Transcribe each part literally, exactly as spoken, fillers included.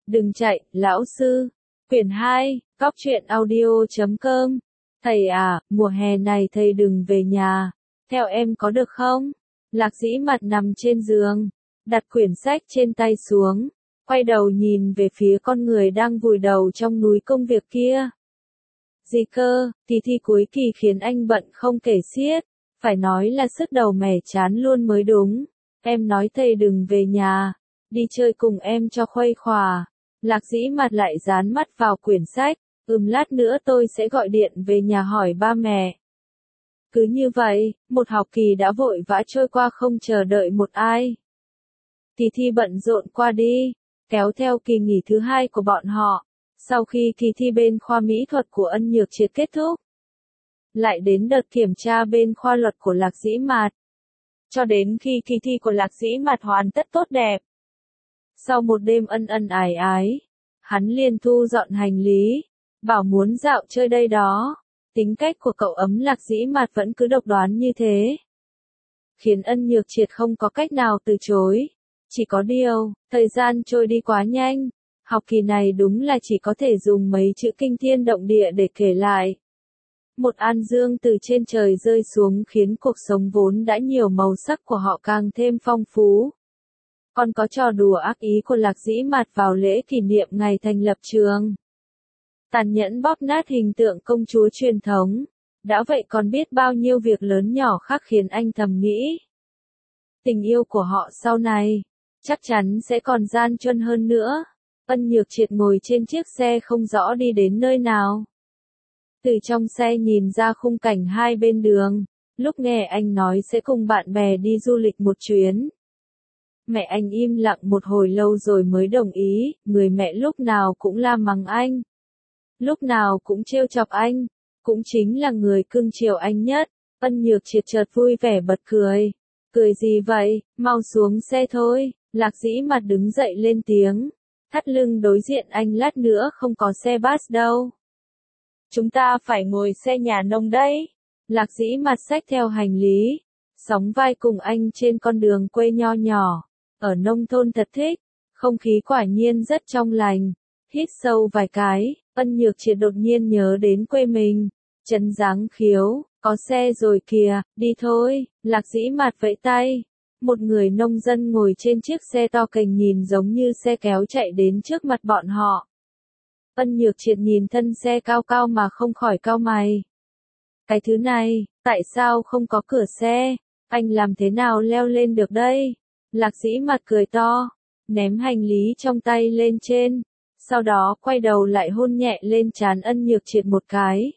Đừng chạy, lão sư. Quyển hai, cóc truyện audio chấm com. Thầy à, mùa hè này thầy đừng về nhà. Theo em có được không? Lạc Dĩ mặt nằm trên giường, đặt quyển sách trên tay xuống, quay đầu nhìn về phía con người đang vùi đầu trong núi công việc kia. Gì cơ, thì thi cuối kỳ khiến anh bận không kể xiết, phải nói là sứt đầu mẻ chán luôn mới đúng. Em nói thầy đừng về nhà, đi chơi cùng em cho khuây khỏa. Lạc Dĩ mặt lại dán mắt vào quyển sách, ừm lát nữa tôi sẽ gọi điện về nhà hỏi ba mẹ. Cứ như vậy, một học kỳ đã vội vã trôi qua không chờ đợi một ai. Kỳ thi bận rộn qua đi, kéo theo kỳ nghỉ thứ hai của bọn họ, sau khi kỳ thi bên khoa mỹ thuật của Ân Nhược Triệt kết thúc. Lại đến đợt kiểm tra bên khoa luật của Lạc Dĩ Mạt. Cho đến khi kỳ thi của Lạc Dĩ Mạt hoàn tất tốt đẹp. Sau một đêm ân ân ái ái, hắn liền thu dọn hành lý, bảo muốn dạo chơi đây đó. Tính cách của cậu ấm Lạc Dĩ Mạt vẫn cứ độc đoán như thế, khiến Ân Nhược Triệt không có cách nào từ chối. Chỉ có điều, thời gian trôi đi quá nhanh, học kỳ này đúng là chỉ có thể dùng mấy chữ kinh thiên động địa để kể lại. Một an dương từ trên trời rơi xuống khiến cuộc sống vốn đã nhiều màu sắc của họ càng thêm phong phú. Còn có trò đùa ác ý của Lạc Dĩ Mạt vào lễ kỷ niệm ngày thành lập trường. Tàn nhẫn bóp nát hình tượng công chúa truyền thống. Đã vậy còn biết bao nhiêu việc lớn nhỏ khác khiến anh thầm nghĩ. Tình yêu của họ sau này, chắc chắn sẽ còn gian truân hơn nữa. Ân Nhược Triệt ngồi trên chiếc xe không rõ đi đến nơi nào. Từ trong xe nhìn ra khung cảnh hai bên đường, lúc nghe anh nói sẽ cùng bạn bè đi du lịch một chuyến. Mẹ anh im lặng một hồi lâu rồi mới đồng ý, người mẹ lúc nào cũng la mắng anh. Lúc nào cũng trêu chọc anh, cũng chính là người cưng chiều anh nhất. Ân Nhược Triệt chợt vui vẻ bật cười. Cười gì vậy, mau xuống xe thôi. Lạc Dĩ Mạt đứng dậy lên tiếng, thắt lưng đối diện anh, lát nữa không có xe bus đâu. Chúng ta phải ngồi xe nhà nông đấy. Lạc Dĩ Mạt xách theo hành lý, sóng vai cùng anh trên con đường quê nho nhỏ. Ở nông thôn thật thích, không khí quả nhiên rất trong lành. Hít sâu vài cái, Ân Nhược Triệt đột nhiên nhớ đến quê mình. Trấn Giáng Khiếu, có xe rồi kìa, đi thôi. Lạc Dĩ Mạt vẫy tay. Một người nông dân ngồi trên chiếc xe to cành nhìn giống như xe kéo chạy đến trước mặt bọn họ. Ân Nhược Triệt nhìn thân xe cao cao mà không khỏi cau mày. Cái thứ này, tại sao không có cửa xe? Anh làm thế nào leo lên được đây? Lạc Dĩ Mạt cười to, ném hành lý trong tay lên trên, sau đó quay đầu lại hôn nhẹ lên trán Ân Nhược Triệt một cái.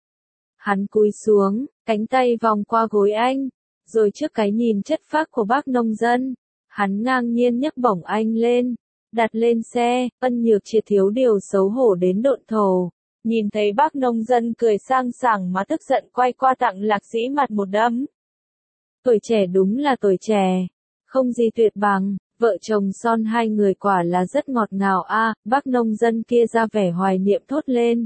Hắn cúi xuống, cánh tay vòng qua gối anh, rồi trước cái nhìn chất phác của bác nông dân, hắn ngang nhiên nhấc bổng anh lên, đặt lên xe. Ân Nhược Triệt thiếu điều xấu hổ đến độn thổ, nhìn thấy bác nông dân cười sang sảng mà tức giận quay qua tặng Lạc Dĩ Mạt một đấm. Tuổi trẻ đúng là tuổi trẻ, không gì tuyệt bằng, vợ chồng son hai người quả là rất ngọt ngào a. À, bác nông dân kia ra vẻ hoài niệm thốt lên.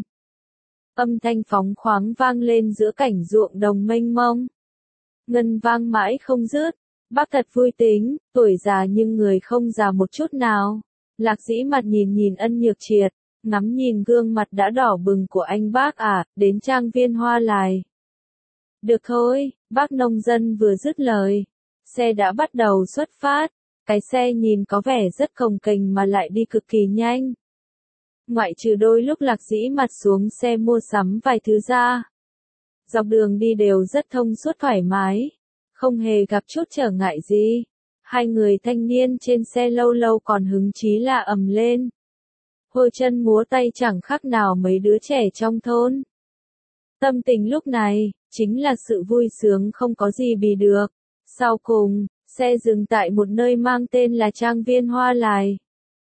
Âm thanh phóng khoáng vang lên giữa cảnh ruộng đồng mênh mông. Ngân vang mãi không dứt. Bác thật vui tính, tuổi già nhưng người không già một chút nào. Lạc Dĩ Mạt nhìn nhìn Ân Nhược Triệt, ngắm nhìn gương mặt đã đỏ bừng của anh. Bác à, đến trang viên Hoa Lài. Được thôi, bác nông dân vừa dứt lời, xe đã bắt đầu xuất phát. Cái xe nhìn có vẻ rất cồng kềnh mà lại đi cực kỳ nhanh. Ngoại trừ đôi lúc Lạc Dĩ Mạt xuống xe mua sắm vài thứ ra, dọc đường đi đều rất thông suốt thoải mái, không hề gặp chút trở ngại gì. Hai người thanh niên trên xe lâu lâu còn hứng chí là ầm lên, hôi chân múa tay chẳng khác nào mấy đứa trẻ trong thôn. Tâm tình lúc này, chính là sự vui sướng không có gì bì được. Sau cùng, xe dừng tại một nơi mang tên là trang viên Hoa Lài.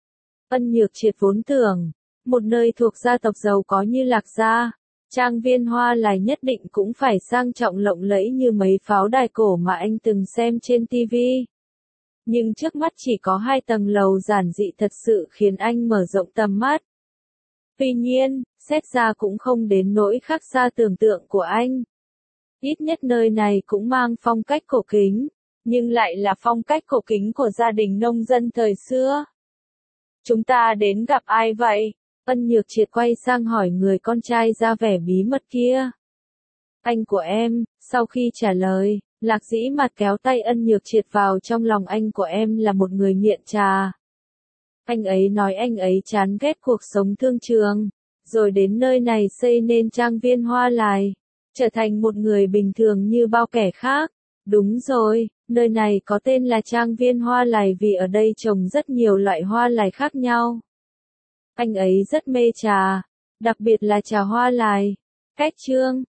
Ân Nhược Triệt vốn tưởng, một nơi thuộc gia tộc giàu có như Lạc gia, trang viên Hoa Lài nhất định cũng phải sang trọng lộng lẫy như mấy pháo đài cổ mà anh từng xem trên ti vi. Nhưng trước mắt chỉ có hai tầng lầu giản dị thật sự khiến anh mở rộng tầm mắt. Tuy nhiên, xét ra cũng không đến nỗi khác xa tưởng tượng của anh. Ít nhất nơi này cũng mang phong cách cổ kính, nhưng lại là phong cách cổ kính của gia đình nông dân thời xưa. Chúng ta đến gặp ai vậy? Ân Nhược Triệt quay sang hỏi người con trai ra vẻ bí mật kia. Anh của em, sau khi trả lời, Lạc Dĩ Mặt kéo tay Ân Nhược Triệt vào trong lòng. Anh của em là một người nghiện trà. Anh ấy nói anh ấy chán ghét cuộc sống thương trường, rồi đến nơi này xây nên trang viên Hoa Lài, trở thành một người bình thường như bao kẻ khác. Đúng rồi, nơi này có tên là trang viên Hoa Lài vì ở đây trồng rất nhiều loại hoa lài khác nhau. Anh ấy rất mê trà, đặc biệt là trà hoa lài. Cách chương